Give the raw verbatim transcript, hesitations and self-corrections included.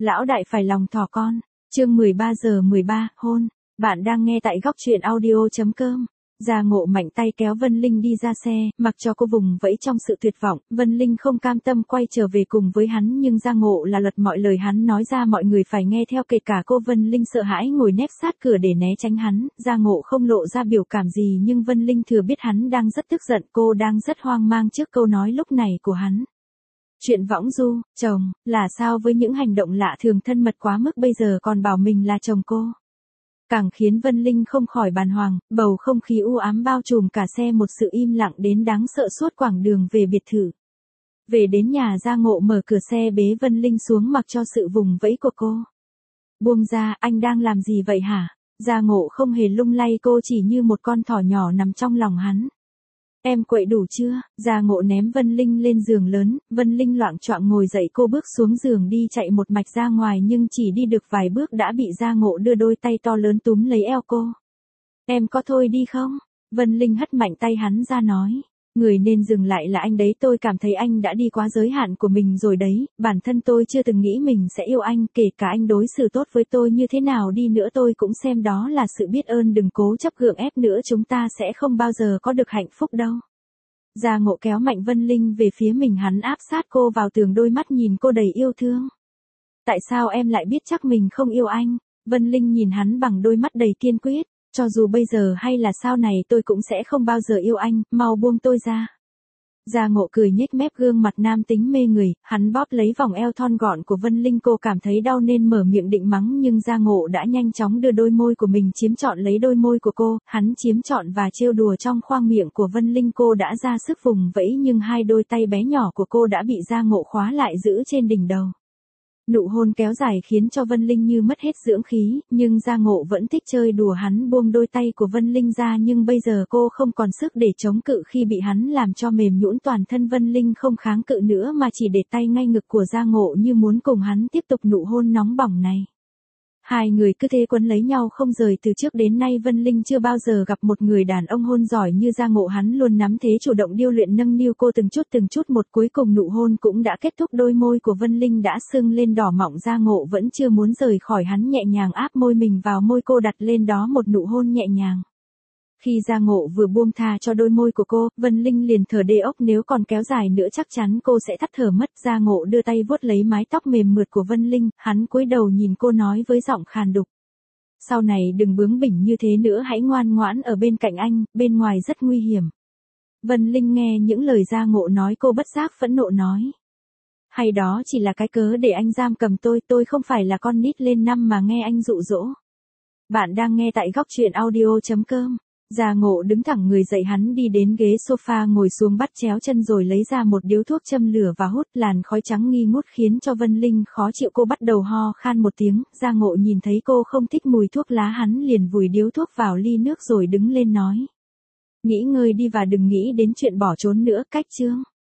Lão đại phải lòng thỏ con. Chương mười ba giờ mười ba, hôn. Bạn đang nghe tại góc truyện audio chấm com. Gia Ngộ mạnh tay kéo Vân Linh đi ra xe, mặc cho cô vùng vẫy trong sự tuyệt vọng, Vân Linh không cam tâm quay trở về cùng với hắn, nhưng Gia Ngộ là luật mọi lời hắn nói ra mọi người phải nghe theo, kể cả cô. Vân Linh sợ hãi ngồi nép sát cửa để né tránh hắn, Gia Ngộ không lộ ra biểu cảm gì nhưng Vân Linh thừa biết hắn đang rất tức giận, cô đang rất hoang mang trước câu nói lúc này của hắn. Chuyện võng du, chồng, là sao với những hành động lạ thường thân mật quá mức bây giờ còn bảo mình là chồng cô. Càng khiến Vân Linh không khỏi bàng hoàng, bầu không khí u ám bao trùm cả xe, một sự im lặng đến đáng sợ suốt quãng đường về biệt thự. Về đến nhà, Gia Ngộ mở cửa xe bế Vân Linh xuống mặc cho sự vùng vẫy của cô. Buông ra, anh đang làm gì vậy hả? Gia Ngộ không hề lung lay cô, chỉ như một con thỏ nhỏ nằm trong lòng hắn. Em quậy đủ chưa? Gia Ngộ ném Vân Linh lên giường lớn, Vân Linh loạng choạng ngồi dậy, cô bước xuống giường đi chạy một mạch ra ngoài nhưng chỉ đi được vài bước đã bị Gia Ngộ đưa đôi tay to lớn túm lấy eo cô. Em có thôi đi không? Vân Linh hất mạnh tay hắn ra nói. Người nên dừng lại là anh đấy, tôi cảm thấy anh đã đi quá giới hạn của mình rồi đấy, bản thân tôi chưa từng nghĩ mình sẽ yêu anh, kể cả anh đối xử tốt với tôi như thế nào đi nữa tôi cũng xem đó là sự biết ơn, đừng cố chấp gượng ép nữa, chúng ta sẽ không bao giờ có được hạnh phúc đâu. Gia Ngộ kéo mạnh Vân Linh về phía mình, hắn áp sát cô vào tường, đôi mắt nhìn cô đầy yêu thương. Tại sao em lại biết chắc mình không yêu anh? Vân Linh nhìn hắn bằng đôi mắt đầy kiên quyết. Cho dù bây giờ hay là sau này tôi cũng sẽ không bao giờ yêu anh, mau buông tôi ra. Gia Ngộ cười nhếch mép, gương mặt nam tính mê người, hắn bóp lấy vòng eo thon gọn của Vân Linh, cô cảm thấy đau nên mở miệng định mắng nhưng Gia Ngộ đã nhanh chóng đưa đôi môi của mình chiếm trọn lấy đôi môi của cô, hắn chiếm trọn và trêu đùa trong khoang miệng của Vân Linh, cô đã ra sức vùng vẫy nhưng hai đôi tay bé nhỏ của cô đã bị Gia Ngộ khóa lại giữ trên đỉnh đầu. Nụ hôn kéo dài khiến cho Vân Linh như mất hết dưỡng khí, nhưng Gia Ngộ vẫn thích chơi đùa, hắn buông đôi tay của Vân Linh ra nhưng bây giờ cô không còn sức để chống cự khi bị hắn làm cho mềm nhũn toàn thân. Vân Linh không kháng cự nữa mà chỉ để tay ngay ngực của Gia Ngộ như muốn cùng hắn tiếp tục nụ hôn nóng bỏng này. Hai người cứ thế quấn lấy nhau không rời, từ trước đến nay Vân Linh chưa bao giờ gặp một người đàn ông hôn giỏi như Gia Ngộ, hắn luôn nắm thế chủ động điêu luyện nâng niu cô từng chút từng chút một, cuối cùng nụ hôn cũng đã kết thúc, đôi môi của Vân Linh đã sưng lên đỏ mọng, Gia Ngộ vẫn chưa muốn rời khỏi hắn, nhẹ nhàng áp môi mình vào môi cô, đặt lên đó một nụ hôn nhẹ nhàng. Khi Gia Ngộ vừa buông tha cho đôi môi của cô, Vân Linh liền thở đê ốc, nếu còn kéo dài nữa chắc chắn cô sẽ tắt thở mất. Gia Ngộ đưa tay vuốt lấy mái tóc mềm mượt của Vân Linh, hắn cúi đầu nhìn cô nói với giọng khàn đục. Sau này đừng bướng bỉnh như thế nữa, hãy ngoan ngoãn ở bên cạnh anh, bên ngoài rất nguy hiểm. Vân Linh nghe những lời Gia Ngộ nói, cô bất giác phẫn nộ nói. Hay đó chỉ là cái cớ để anh giam cầm tôi, tôi không phải là con nít lên năm mà nghe anh dụ dỗ. Bạn đang nghe tại góc truyện audio chấm com. Gia Ngộ đứng thẳng người dậy, hắn đi đến ghế sofa ngồi xuống, bắt chéo chân rồi lấy ra một điếu thuốc châm lửa và hút, làn khói trắng nghi ngút khiến cho Vân Linh khó chịu, cô bắt đầu ho khan một tiếng. Gia Ngộ nhìn thấy cô không thích mùi thuốc lá, hắn liền vùi điếu thuốc vào ly nước rồi đứng lên nói. Nghỉ ngơi đi và đừng nghĩ đến chuyện bỏ trốn nữa, cách chương.